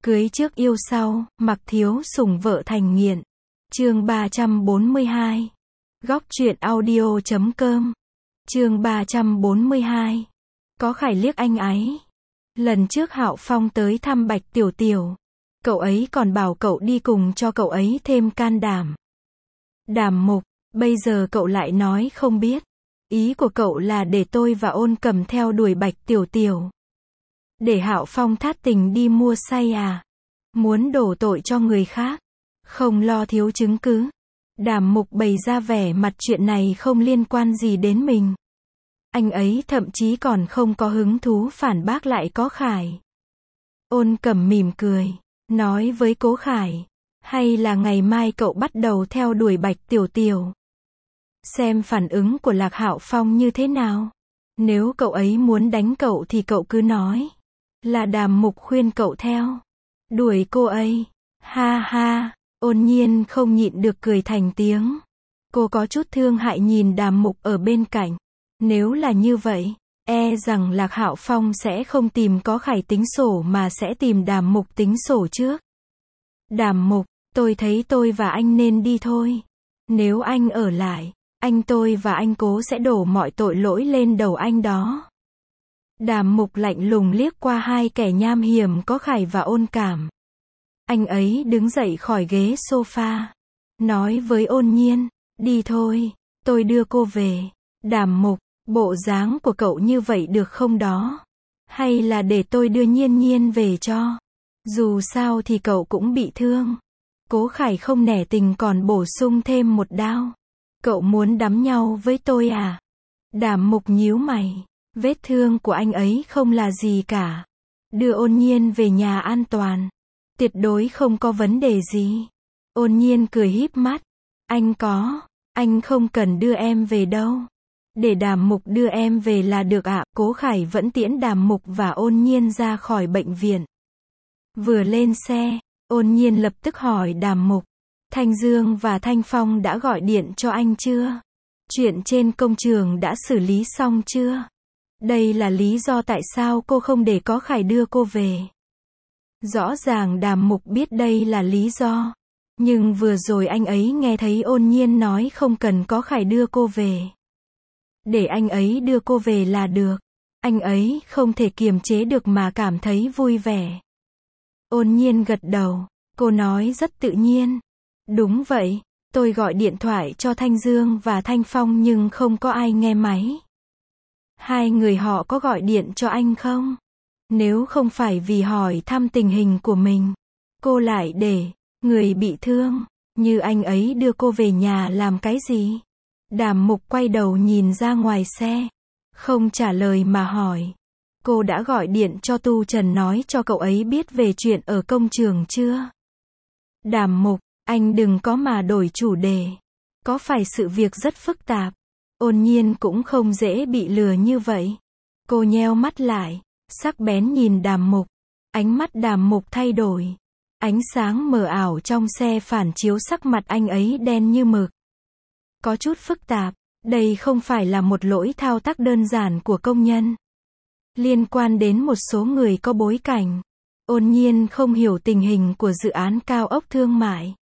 Cưới trước yêu sau, mặc thiếu sủng vợ thành nghiện. Chương 342. Góc truyện audio.com. Chương 342. Có Khải liếc anh ấy. Lần trước Hạo Phong tới thăm Bạch Tiểu Tiểu, cậu ấy còn bảo cậu đi cùng cho cậu ấy thêm can đảm. Đàm Mục, bây giờ cậu lại nói không biết. Ý của cậu là để tôi và Ôn Cầm theo đuổi Bạch Tiểu Tiểu. Để Hạo Phong thát tình đi mua say à? Muốn đổ tội cho người khác, không lo thiếu chứng cứ. Đàm Mục bày ra vẻ mặt chuyện này không liên quan gì đến mình. Anh ấy thậm chí còn không có hứng thú phản bác lại Cố Khải. Ôn Cầm mỉm cười, nói với Cố Khải, hay là ngày mai cậu bắt đầu theo đuổi Bạch Tiểu Tiểu. Xem phản ứng của Lạc Hạo Phong như thế nào. Nếu cậu ấy muốn đánh cậu thì cậu cứ nói. Là Đàm Mục khuyên cậu theo đuổi cô ấy. Ha ha, Ôn Nhiên không nhịn được cười thành tiếng. Cô có chút thương hại nhìn Đàm Mục ở bên cạnh. Nếu là như vậy, e rằng Lạc Hạo Phong sẽ không tìm Cố Khải tính sổ mà sẽ tìm Đàm Mục tính sổ trước. Đàm Mục, tôi thấy tôi và anh nên đi thôi. Nếu anh ở lại, tôi và anh Cố sẽ đổ mọi tội lỗi lên đầu anh đó. Đàm Mục lạnh lùng liếc qua hai kẻ nham hiểm Cố Khải và Ôn Cảm. Anh ấy đứng dậy khỏi ghế sofa, nói với Ôn Nhiên, đi thôi, tôi đưa cô về. Đàm Mục, bộ dáng của cậu như vậy được không đó? Hay là để tôi đưa Nhiên Nhiên về cho? Dù sao thì cậu cũng bị thương. Cố Khải không nể tình còn bổ sung thêm một đao. Cậu muốn đắm nhau với tôi à? Đàm Mục nhíu mày. Vết thương của anh ấy không là gì cả. Đưa Ôn Nhiên về nhà an toàn. Tuyệt đối không có vấn đề gì. Ôn Nhiên cười híp mắt. Anh không cần đưa em về đâu. Để Đàm Mục đưa em về là được ạ. Cố Khải vẫn tiễn Đàm Mục và Ôn Nhiên ra khỏi bệnh viện. Vừa lên xe, Ôn Nhiên lập tức hỏi Đàm Mục, Thanh Dương và Thanh Phong đã gọi điện cho anh chưa? Chuyện trên công trường đã xử lý xong chưa? Đây là lý do tại sao cô không để Cố Khải đưa cô về. Rõ ràng Đàm Mục biết đây là lý do. Nhưng vừa rồi anh ấy nghe thấy Ôn Nhiên nói không cần Cố Khải đưa cô về. Để anh ấy đưa cô về là được. Anh ấy không thể kiềm chế được mà cảm thấy vui vẻ. Ôn Nhiên gật đầu. Cô nói rất tự nhiên. Đúng vậy, tôi gọi điện thoại cho Thanh Dương và Thanh Phong nhưng không có ai nghe máy. Hai người họ có gọi điện cho anh không? Nếu không phải vì hỏi thăm tình hình của mình, cô lại để người bị thương như anh ấy đưa cô về nhà làm cái gì? Đàm Mục quay đầu nhìn ra ngoài xe, không trả lời mà hỏi. Cô đã gọi điện cho Tu Trần nói cho cậu ấy biết về chuyện ở công trường chưa? Đàm Mục, anh đừng có mà đổi chủ đề. Có phải sự việc rất phức tạp? Ôn Nhiên cũng không dễ bị lừa như vậy. Cô nheo mắt lại, sắc bén nhìn Đàm Mục. Ánh mắt Đàm Mục thay đổi. Ánh sáng mờ ảo trong xe phản chiếu sắc mặt anh ấy đen như mực. Có chút phức tạp, đây không phải là một lỗi thao tác đơn giản của công nhân. Liên quan đến một số người có bối cảnh. Ôn Nhiên không hiểu tình hình của dự án cao ốc thương mại.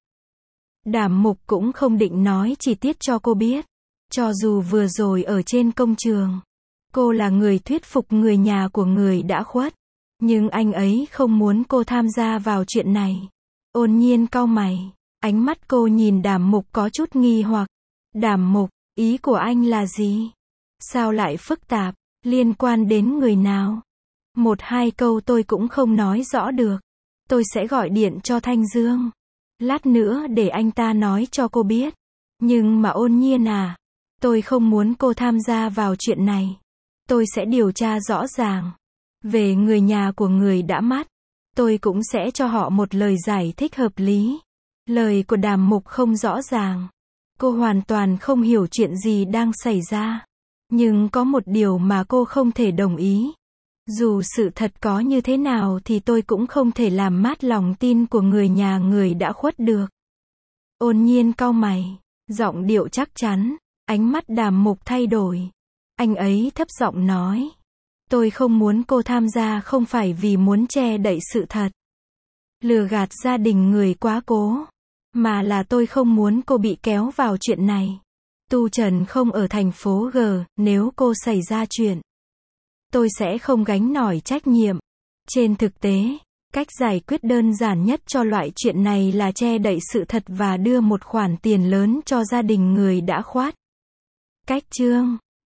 Đàm Mục cũng không định nói chi tiết cho cô biết. Cho dù vừa rồi ở trên công trường, cô là người thuyết phục người nhà của người đã khuất. Nhưng anh ấy không muốn cô tham gia vào chuyện này. Ôn Nhiên cau mày. Ánh mắt cô nhìn Đàm Mục có chút nghi hoặc. Đàm Mục, ý của anh là gì? Sao lại phức tạp? Liên quan đến người nào? Một hai câu tôi cũng không nói rõ được. Tôi sẽ gọi điện cho Thanh Dương. Lát nữa để anh ta nói cho cô biết. Nhưng mà Ôn Nhiên à, tôi không muốn cô tham gia vào chuyện này. Tôi sẽ điều tra rõ ràng. Về người nhà của người đã mất, tôi cũng sẽ cho họ một lời giải thích hợp lý. Lời của Đàm Mục không rõ ràng. Cô hoàn toàn không hiểu chuyện gì đang xảy ra. Nhưng có một điều mà cô không thể đồng ý. Dù sự thật có như thế nào thì tôi cũng không thể làm mát lòng tin của người nhà người đã khuất được. Ôn Nhiên cau mày, giọng điệu chắc chắn, ánh mắt Đàm Mục thay đổi. Anh ấy thấp giọng nói. Tôi không muốn cô tham gia không phải vì muốn che đậy sự thật. lừa gạt gia đình người quá cố. Mà là tôi không muốn cô bị kéo vào chuyện này. Tu Trần không ở thành phố G, nếu cô xảy ra chuyện, tôi sẽ không gánh nổi trách nhiệm. Trên thực tế, cách giải quyết đơn giản nhất cho loại chuyện này là che đậy sự thật và đưa một khoản tiền lớn cho gia đình người đã khoát. Cách chương